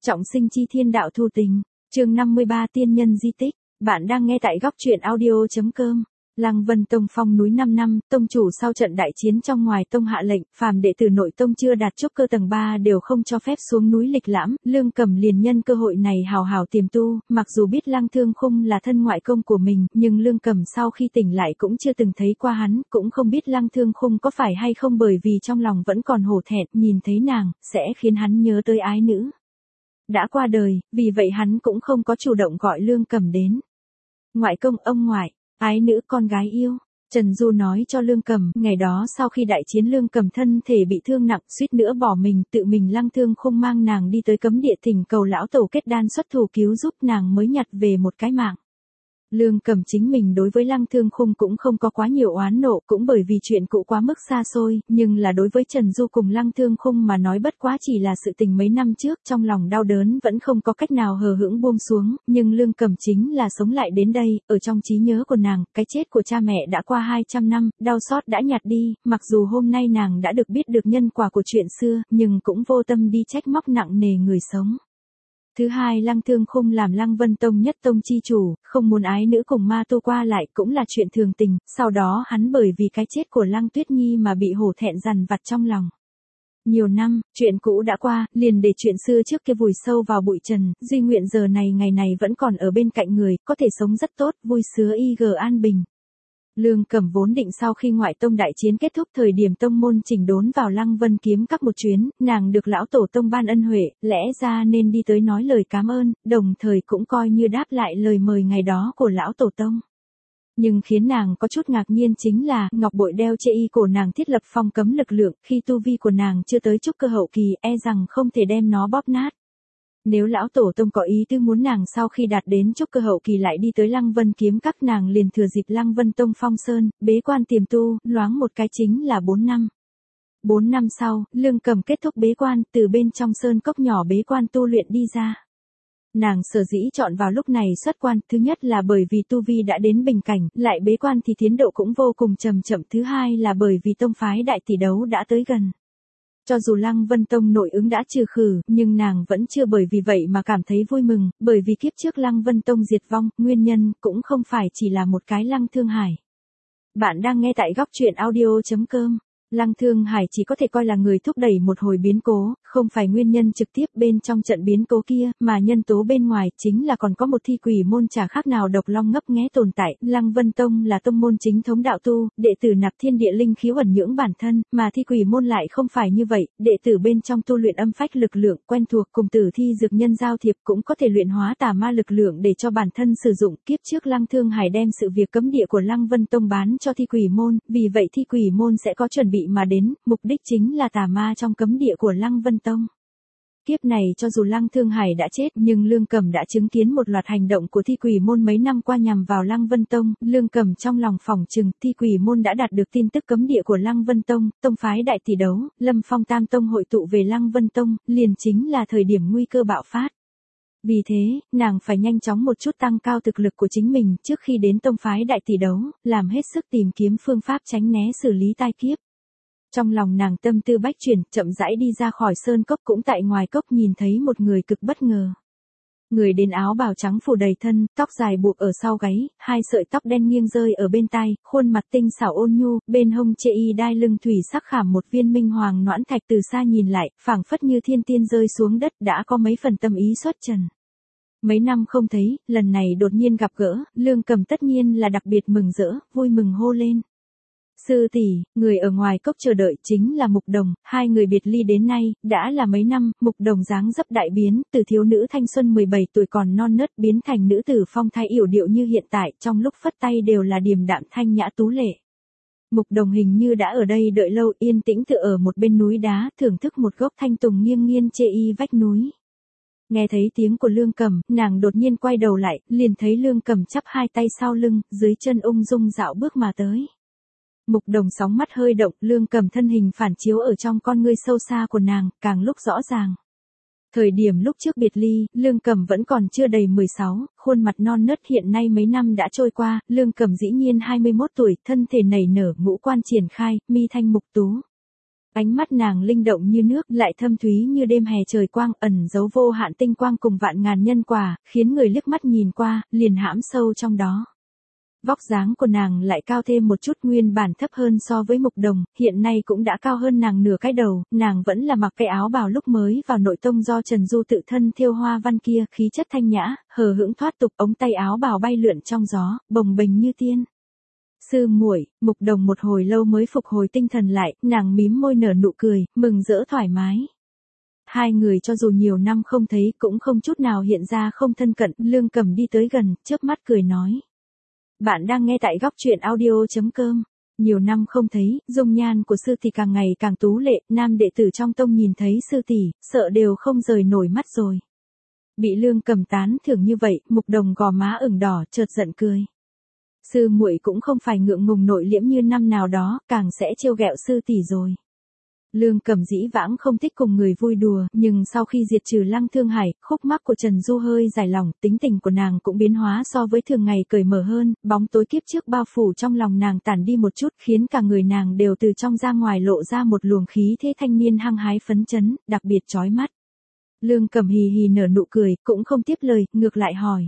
Trọng sinh chi thiên đạo thu tình, chương 53 tiên nhân di tích, bạn đang nghe tại góc truyện audio.com. Lăng Vân Tông phong núi 5 năm, tông chủ sau trận đại chiến trong ngoài tông hạ lệnh, phàm đệ tử nội tông chưa đạt trúc cơ tầng 3 đều không cho phép xuống núi lịch lãm, Lương Cầm liền nhân cơ hội này hào hào tiềm tu, mặc dù biết Lăng Thương Khung là thân ngoại công của mình, nhưng Lương Cầm sau khi tỉnh lại cũng chưa từng thấy qua hắn, cũng không biết Lăng Thương Khung có phải hay không bởi vì trong lòng vẫn còn hổ thẹn, nhìn thấy nàng, sẽ khiến hắn nhớ tới ái nữ đã qua đời, vì vậy hắn cũng không có chủ động gọi Lương Cầm đến. Ngoại công ông ngoại, ái nữ con gái yêu, Trần Du nói cho Lương Cầm, ngày đó sau khi đại chiến Lương Cầm thân thể bị thương nặng, suýt nữa bỏ mình, tự mình Lăng Thương Khung mang nàng đi tới cấm địa thỉnh cầu lão tổ kết đan xuất thủ cứu giúp nàng mới nhặt về một cái mạng. Lương Cầm chính mình đối với Lăng Thương Khung cũng không có quá nhiều oán nộ, cũng bởi vì chuyện cũ quá mức xa xôi, nhưng là đối với Trần Du cùng Lăng Thương Khung mà nói bất quá chỉ là sự tình mấy năm trước, trong lòng đau đớn vẫn không có cách nào hờ hững buông xuống, nhưng Lương Cầm chính là sống lại đến đây, ở trong trí nhớ của nàng, cái chết của cha mẹ đã qua 200 năm, đau xót đã nhạt đi, mặc dù hôm nay nàng đã được biết được nhân quả của chuyện xưa, nhưng cũng vô tâm đi trách móc nặng nề người sống. Thứ hai, Lăng Thương Khung làm Lăng Vân Tông nhất tông chi chủ, không muốn ái nữ cùng ma tu qua lại cũng là chuyện thường tình, sau đó hắn bởi vì cái chết của Lăng Tuyết Nhi mà bị hổ thẹn dằn vặt trong lòng. Nhiều năm, chuyện cũ đã qua, liền để chuyện xưa trước kia vùi sâu vào bụi trần, duy nguyện giờ này ngày này vẫn còn ở bên cạnh người, có thể sống rất tốt, vui sướng an bình. Lương Cầm vốn định sau khi ngoại tông đại chiến kết thúc thời điểm tông môn chỉnh đốn vào Lăng Vân kiếm các một chuyến, nàng được lão tổ tông ban ân huệ, lẽ ra nên đi tới nói lời cảm ơn, đồng thời cũng coi như đáp lại lời mời ngày đó của lão tổ tông. Nhưng khiến nàng có chút ngạc nhiên chính là, ngọc bội đeo trên y cổ nàng thiết lập phong cấm lực lượng, khi tu vi của nàng chưa tới trúc cơ hậu kỳ, e rằng không thể đem nó bóp nát. Nếu lão tổ tông có ý tư muốn nàng sau khi đạt đến trúc cơ hậu kỳ lại đi tới Lăng Vân kiếm các, nàng liền thừa dịp Lăng Vân Tông phong sơn, bế quan tiềm tu, loáng một cái chính là 4 năm. 4 năm sau, Lương Cầm kết thúc bế quan, từ bên trong sơn cốc nhỏ bế quan tu luyện đi ra. Nàng sở dĩ chọn vào lúc này xuất quan, thứ nhất là bởi vì tu vi đã đến bình cảnh, lại bế quan thì tiến độ cũng vô cùng chậm, thứ hai là bởi vì tông phái đại tỷ đấu đã tới gần. Cho dù Lăng Vân Tông nội ứng đã trừ khử, nhưng nàng vẫn chưa bởi vì vậy mà cảm thấy vui mừng, bởi vì kiếp trước Lăng Vân Tông diệt vong, nguyên nhân cũng không phải chỉ là một cái Lăng Thương Hải. Bạn đang nghe tại góc truyện audio.com. Lăng Thương Hải chỉ có thể coi là người thúc đẩy một hồi biến cố, không phải nguyên nhân trực tiếp bên trong trận biến cố kia, mà nhân tố bên ngoài chính là còn có một thi quỷ môn chả khác nào độc long ngấp nghé tồn tại. Lăng Vân Tông là tông môn chính thống đạo tu, đệ tử nạp thiên địa linh khí ẩn nhưỡng bản thân, mà thi quỷ môn lại không phải như vậy, đệ tử bên trong tu luyện âm phách lực lượng, quen thuộc cùng tử thi dược nhân giao thiệp, cũng có thể luyện hóa tà ma lực lượng để cho bản thân sử dụng. Kiếp trước Lăng Thương Hải đem sự việc cấm địa của Lăng Vân Tông bán cho thi quỷ môn, vì vậy thi quỷ môn sẽ có chuẩn bị mà đến, mục đích chính là tà ma trong cấm địa của Lăng Vân Tông. Kiếp này cho dù Lăng Thương Hải đã chết, nhưng Lương Cầm đã chứng kiến một loạt hành động của thi quỷ môn mấy năm qua nhằm vào Lăng Vân Tông, Lương Cầm trong lòng phỏng chừng thi quỷ môn đã đạt được tin tức cấm địa của Lăng Vân Tông, tông phái đại tỷ đấu, Lâm Phong Tam Tông hội tụ về Lăng Vân Tông, liền chính là thời điểm nguy cơ bạo phát. Vì thế, nàng phải nhanh chóng một chút tăng cao thực lực của chính mình trước khi đến tông phái đại tỷ đấu, làm hết sức tìm kiếm phương pháp tránh né xử lý tai kiếp. Trong lòng nàng tâm tư bách chuyển, chậm rãi đi ra khỏi sơn cốc, cũng tại ngoài cốc nhìn thấy một người cực bất ngờ. Người đến áo bào trắng phủ đầy thân, tóc dài buộc ở sau gáy, hai sợi tóc đen nghiêng rơi ở bên tai, khuôn mặt tinh xảo ôn nhu, bên hông chê y đai lưng thủy sắc khảm một viên minh hoàng noãn thạch, từ xa nhìn lại, phảng phất như thiên tiên rơi xuống đất, đã có mấy phần tâm ý xuất trần. Mấy năm không thấy, lần này đột nhiên gặp gỡ, Lương Cầm tất nhiên là đặc biệt mừng rỡ, vui mừng hô lên. Sư tỷ, người ở ngoài cốc chờ đợi chính là Mục Đồng, hai người biệt ly đến nay, đã là mấy năm, Mục Đồng dáng dấp đại biến, từ thiếu nữ thanh xuân 17 tuổi còn non nớt biến thành nữ tử phong thái yểu điệu như hiện tại, trong lúc phất tay đều là điềm đạm thanh nhã tú lệ. Mục Đồng hình như đã ở đây đợi lâu, yên tĩnh tựa ở một bên núi đá, thưởng thức một gốc thanh tùng nghiêng nghiêng chê y vách núi. Nghe thấy tiếng của Lương Cầm, nàng đột nhiên quay đầu lại, liền thấy Lương Cầm chắp hai tay sau lưng, dưới chân ung dung dạo bước mà tới. Mục Đồng sóng mắt hơi động, Lương Cầm thân hình phản chiếu ở trong con ngươi sâu xa của nàng, càng lúc rõ ràng. Thời điểm lúc trước biệt ly, Lương Cầm vẫn còn chưa đầy 16, khuôn mặt non nớt, hiện nay mấy năm đã trôi qua, Lương Cầm dĩ nhiên 21 tuổi, thân thể nảy nở, ngũ quan triển khai, mi thanh mục tú. Ánh mắt nàng linh động như nước, lại thâm thúy như đêm hè trời quang, ẩn giấu vô hạn tinh quang cùng vạn ngàn nhân quả, khiến người liếc mắt nhìn qua, liền hãm sâu trong đó. Vóc dáng của nàng lại cao thêm một chút, nguyên bản thấp hơn so với Mục Đồng, hiện nay cũng đã cao hơn nàng nửa cái đầu, nàng vẫn là mặc cái áo bào lúc mới vào nội tông do Trần Du tự thân thêu hoa văn kia, khí chất thanh nhã, hờ hững thoát tục, ống tay áo bào bay lượn trong gió, bồng bềnh như tiên. Sư muội, Mục Đồng một hồi lâu mới phục hồi tinh thần lại, nàng mím môi nở nụ cười, mừng rỡ thoải mái. Hai người cho dù nhiều năm không thấy cũng không chút nào hiện ra không thân cận, Lương Cầm đi tới gần, chớp mắt cười nói. Bạn đang nghe tại góc truyện audio.com. Nhiều năm không thấy, dung nhan của sư tỷ càng ngày càng tú lệ, nam đệ tử trong tông nhìn thấy sư tỷ, sợ đều không rời nổi mắt rồi. Bị Lương Cầm tán thưởng như vậy, Mục Đồng gò má ửng đỏ, chợt giận cười. Sư muội cũng không phải ngượng ngùng nội liễm như năm nào đó, càng sẽ trêu ghẹo sư tỷ rồi. Lương Cầm dĩ vãng không thích cùng người vui đùa, nhưng sau khi diệt trừ Lăng Thương Hải, khúc mắc của Trần Du hơi giải lòng, tính tình của nàng cũng biến hóa so với thường ngày cởi mở hơn, bóng tối kiếp trước bao phủ trong lòng nàng tản đi một chút, khiến cả người nàng đều từ trong ra ngoài lộ ra một luồng khí thế thanh niên hăng hái phấn chấn, đặc biệt chói mắt. Lương Cầm hì hì nở nụ cười, cũng không tiếp lời, ngược lại hỏi.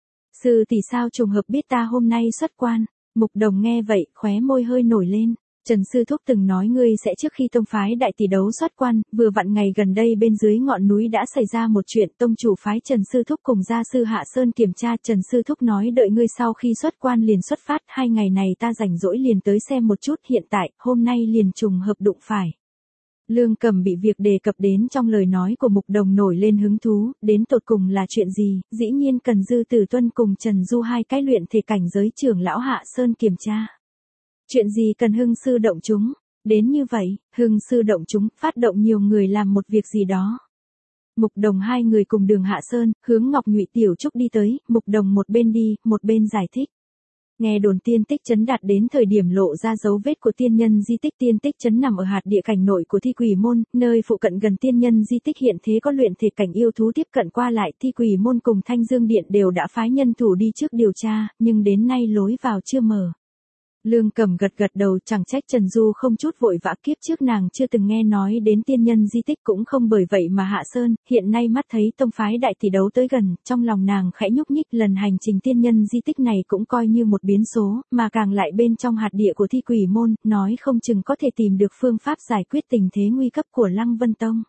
Sư tỷ sao trùng hợp biết ta hôm nay xuất quan? Mục Đồng nghe vậy, khóe môi hơi nổi lên. Trần Sư Thúc từng nói ngươi sẽ trước khi tông phái đại tỷ đấu xuất quan, vừa vặn ngày gần đây bên dưới ngọn núi đã xảy ra một chuyện, tông chủ phái Trần Sư Thúc cùng gia sư Hạ Sơn kiểm tra, Trần Sư Thúc nói đợi ngươi sau khi xuất quan liền xuất phát, 2 ngày này ta rảnh rỗi liền tới xem một chút, hiện tại, hôm nay liền trùng hợp đụng phải. Lương Cầm bị việc đề cập đến trong lời nói của Mục Đồng nổi lên hứng thú, đến tột cùng là chuyện gì, dĩ nhiên cần Dư Tử Tuân cùng Trần Du hai cái luyện thể cảnh giới trưởng lão Hạ Sơn kiểm tra. Chuyện gì cần Hưng sư động chúng, đến như vậy, Hưng sư động chúng, phát động nhiều người làm một việc gì đó. Mục Đồng hai người cùng đường Hạ Sơn, hướng Ngọc Nhụy Tiểu Trúc đi tới, Mục Đồng một bên đi, một bên giải thích. Nghe đồn tiên tích trấn đạt đến thời điểm lộ ra dấu vết của tiên nhân di tích, tiên tích trấn nằm ở hạt địa cảnh nội của Thi Quỷ Môn, nơi phụ cận gần tiên nhân di tích hiện thế có luyện thể cảnh yêu thú tiếp cận qua lại, Thi Quỷ Môn cùng Thanh Dương Điện đều đã phái nhân thủ đi trước điều tra, nhưng đến nay lối vào chưa mở. Lương Cầm gật gật đầu, chẳng trách Trần Du không chút vội vã, kiếp trước nàng chưa từng nghe nói đến tiên nhân di tích, cũng không bởi vậy mà Hạ Sơn, hiện nay mắt thấy tông phái đại tỷ đấu tới gần, trong lòng nàng khẽ nhúc nhích, lần hành trình tiên nhân di tích này cũng coi như một biến số, mà càng lại bên trong hạt địa của Thi Quỷ Môn, nói không chừng có thể tìm được phương pháp giải quyết tình thế nguy cấp của Lăng Vân Tông.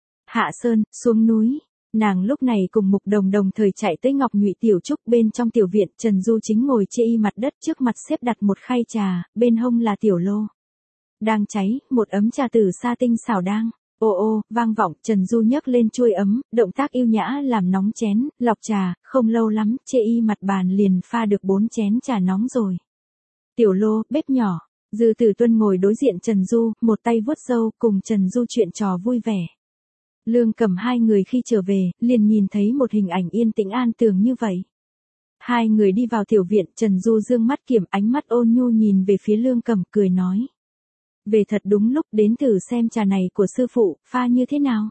Hạ Sơn, xuống núi. Nàng lúc này cùng Mục Đồng đồng thời chạy tới Ngọc Nhụy Tiểu Trúc, bên trong tiểu viện, Trần Du chính ngồi chê y mặt đất, trước mặt xếp đặt một khay trà, bên hông là tiểu lô. Đang cháy, một ấm trà tử sa tinh xảo đang. Ô ô, vang vọng, Trần Du nhấc lên chuôi ấm, động tác yêu nhã làm nóng chén, lọc trà, không lâu lắm, chê y mặt bàn liền pha được 4 chén trà nóng rồi. Tiểu lô, bếp nhỏ, Dư Tử Tuân ngồi đối diện Trần Du, một tay vuốt râu, cùng Trần Du chuyện trò vui vẻ. Lương Cầm hai người khi trở về, liền nhìn thấy một hình ảnh yên tĩnh an tường như vậy. Hai người đi vào tiểu viện, Trần Du dương mắt kiểm, ánh mắt ôn nhu nhìn về phía Lương Cầm, cười nói. Về thật đúng lúc, đến thử xem trà này của sư phụ, pha như thế nào.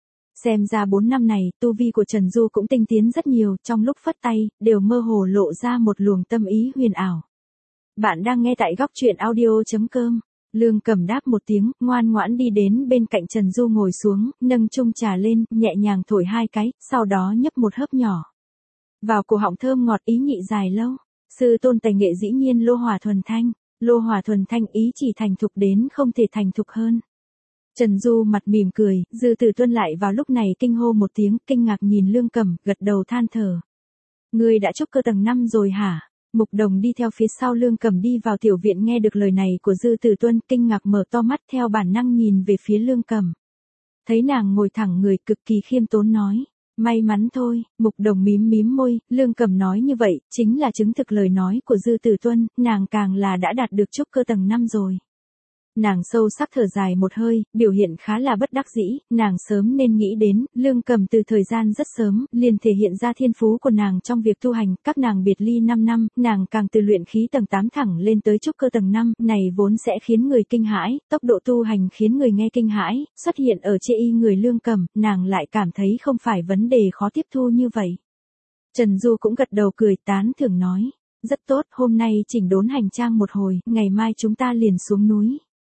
Xem ra 4 năm này, tu vi của Trần Du cũng tinh tiến rất nhiều, trong lúc phất tay, đều mơ hồ lộ ra một luồng tâm ý huyền ảo. Bạn đang nghe tại góc truyện audio.com. Lương Cầm đáp một tiếng, ngoan ngoãn đi đến bên cạnh Trần Du ngồi xuống, nâng chung trà lên, nhẹ nhàng thổi 2 cái, sau đó nhấp một hớp nhỏ. Vào cổ họng thơm ngọt ý nhị dài lâu. Sư tôn tài nghệ dĩ nhiên lô hỏa thuần thanh. Lô hỏa thuần thanh ý chỉ thành thục đến không thể thành thục hơn. Trần Du mặt mỉm cười, Dư Tử Tuân lại vào lúc này kinh hô một tiếng, kinh ngạc nhìn Lương Cầm, gật đầu than thở. Ngươi đã trúc cơ tầng 5 rồi hả? Mục Đồng đi theo phía sau Lương Cầm đi vào tiểu viện, nghe được lời này của Dư Tử Tuân, kinh ngạc mở to mắt, theo bản năng nhìn về phía Lương Cầm. Thấy nàng ngồi thẳng người, cực kỳ khiêm tốn nói. May mắn thôi. Mục Đồng mím mím môi, Lương Cầm nói như vậy, chính là chứng thực lời nói của Dư Tử Tuân, nàng càng là đã đạt được trúc cơ tầng 5 rồi. Nàng sâu sắc thở dài một hơi, biểu hiện khá là bất đắc dĩ, nàng sớm nên nghĩ đến, Lương Cầm từ thời gian rất sớm, liền thể hiện ra thiên phú của nàng trong việc tu hành, các nàng biệt ly 5 năm, nàng càng từ luyện khí tầng 8 thẳng lên tới trúc cơ tầng 5, này vốn sẽ khiến người kinh hãi, tốc độ tu hành khiến người nghe kinh hãi, xuất hiện ở chê y người Lương Cầm, nàng lại cảm thấy không phải vấn đề khó tiếp thu như vậy. Trần Du cũng gật đầu cười tán thưởng nói, rất tốt, hôm nay chỉnh đốn hành trang một hồi, ngày mai chúng ta liền xuống núi.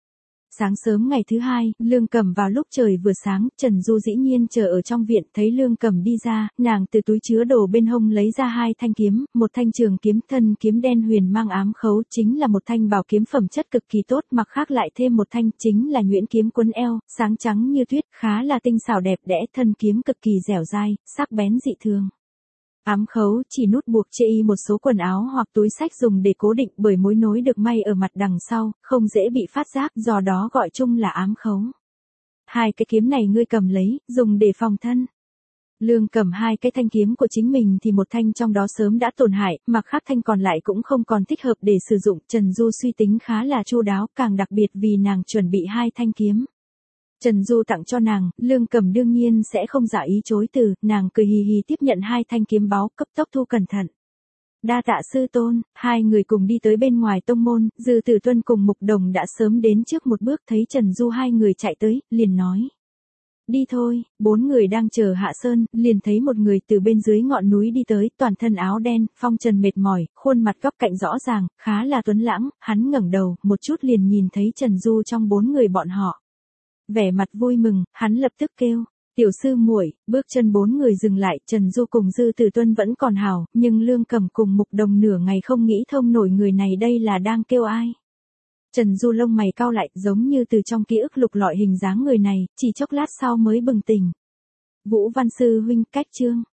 Sáng sớm ngày thứ hai, Lương Cẩm vào lúc trời vừa sáng, Trần Du dĩ nhiên chờ ở trong viện, thấy Lương Cẩm đi ra, nàng từ túi chứa đồ bên hông lấy ra 2 thanh kiếm, một thanh trường kiếm thân kiếm đen huyền mang ám khấu chính là một thanh bảo kiếm phẩm chất cực kỳ tốt, mặc khác lại thêm một thanh chính là nhuyễn kiếm quấn eo, sáng trắng như tuyết, khá là tinh xảo đẹp đẽ, thân kiếm cực kỳ dẻo dai, sắc bén dị thường. Ám khấu chỉ nút buộc chê một số quần áo hoặc túi xách dùng để cố định bởi mối nối được may ở mặt đằng sau, không dễ bị phát giác, do đó gọi chung là ám khấu. 2 cái kiếm này ngươi cầm lấy, dùng để phòng thân. Lương Cẩm 2 cái thanh kiếm của chính mình thì một thanh trong đó sớm đã tổn hại, mà khác thanh còn lại cũng không còn thích hợp để sử dụng. Trần Du suy tính khá là chu đáo, càng đặc biệt vì nàng chuẩn bị 2 thanh kiếm. Trần Du tặng cho nàng, Lương Cẩm đương nhiên sẽ không giả ý chối từ, nàng cười hì hì tiếp nhận 2 thanh kiếm báu, cấp tốc thu cẩn thận. Đa tạ sư tôn. 2 người cùng đi tới bên ngoài tông môn, Dư Tử Tuân cùng Mục Đồng đã sớm đến trước một bước, thấy Trần Du 2 người chạy tới, liền nói. Đi thôi. 4 người đang chờ hạ sơn, liền thấy một người từ bên dưới ngọn núi đi tới, toàn thân áo đen, phong trần mệt mỏi, khuôn mặt góc cạnh rõ ràng, khá là tuấn lãng, hắn ngẩng đầu, một chút liền nhìn thấy Trần Du trong 4 người bọn họ. Vẻ mặt vui mừng, hắn lập tức kêu, tiểu sư muội. Bước chân 4 người dừng lại, Trần Du cùng Dư Tử Tuân vẫn còn hào, nhưng Lương Cẩm cùng Mục Đồng nửa ngày không nghĩ thông nổi người này đây là đang kêu ai. Trần Du lông mày cau lại, giống như từ trong ký ức lục lọi hình dáng người này, chỉ chốc lát sau mới bừng tỉnh. Vũ Văn sư huynh, cách chương.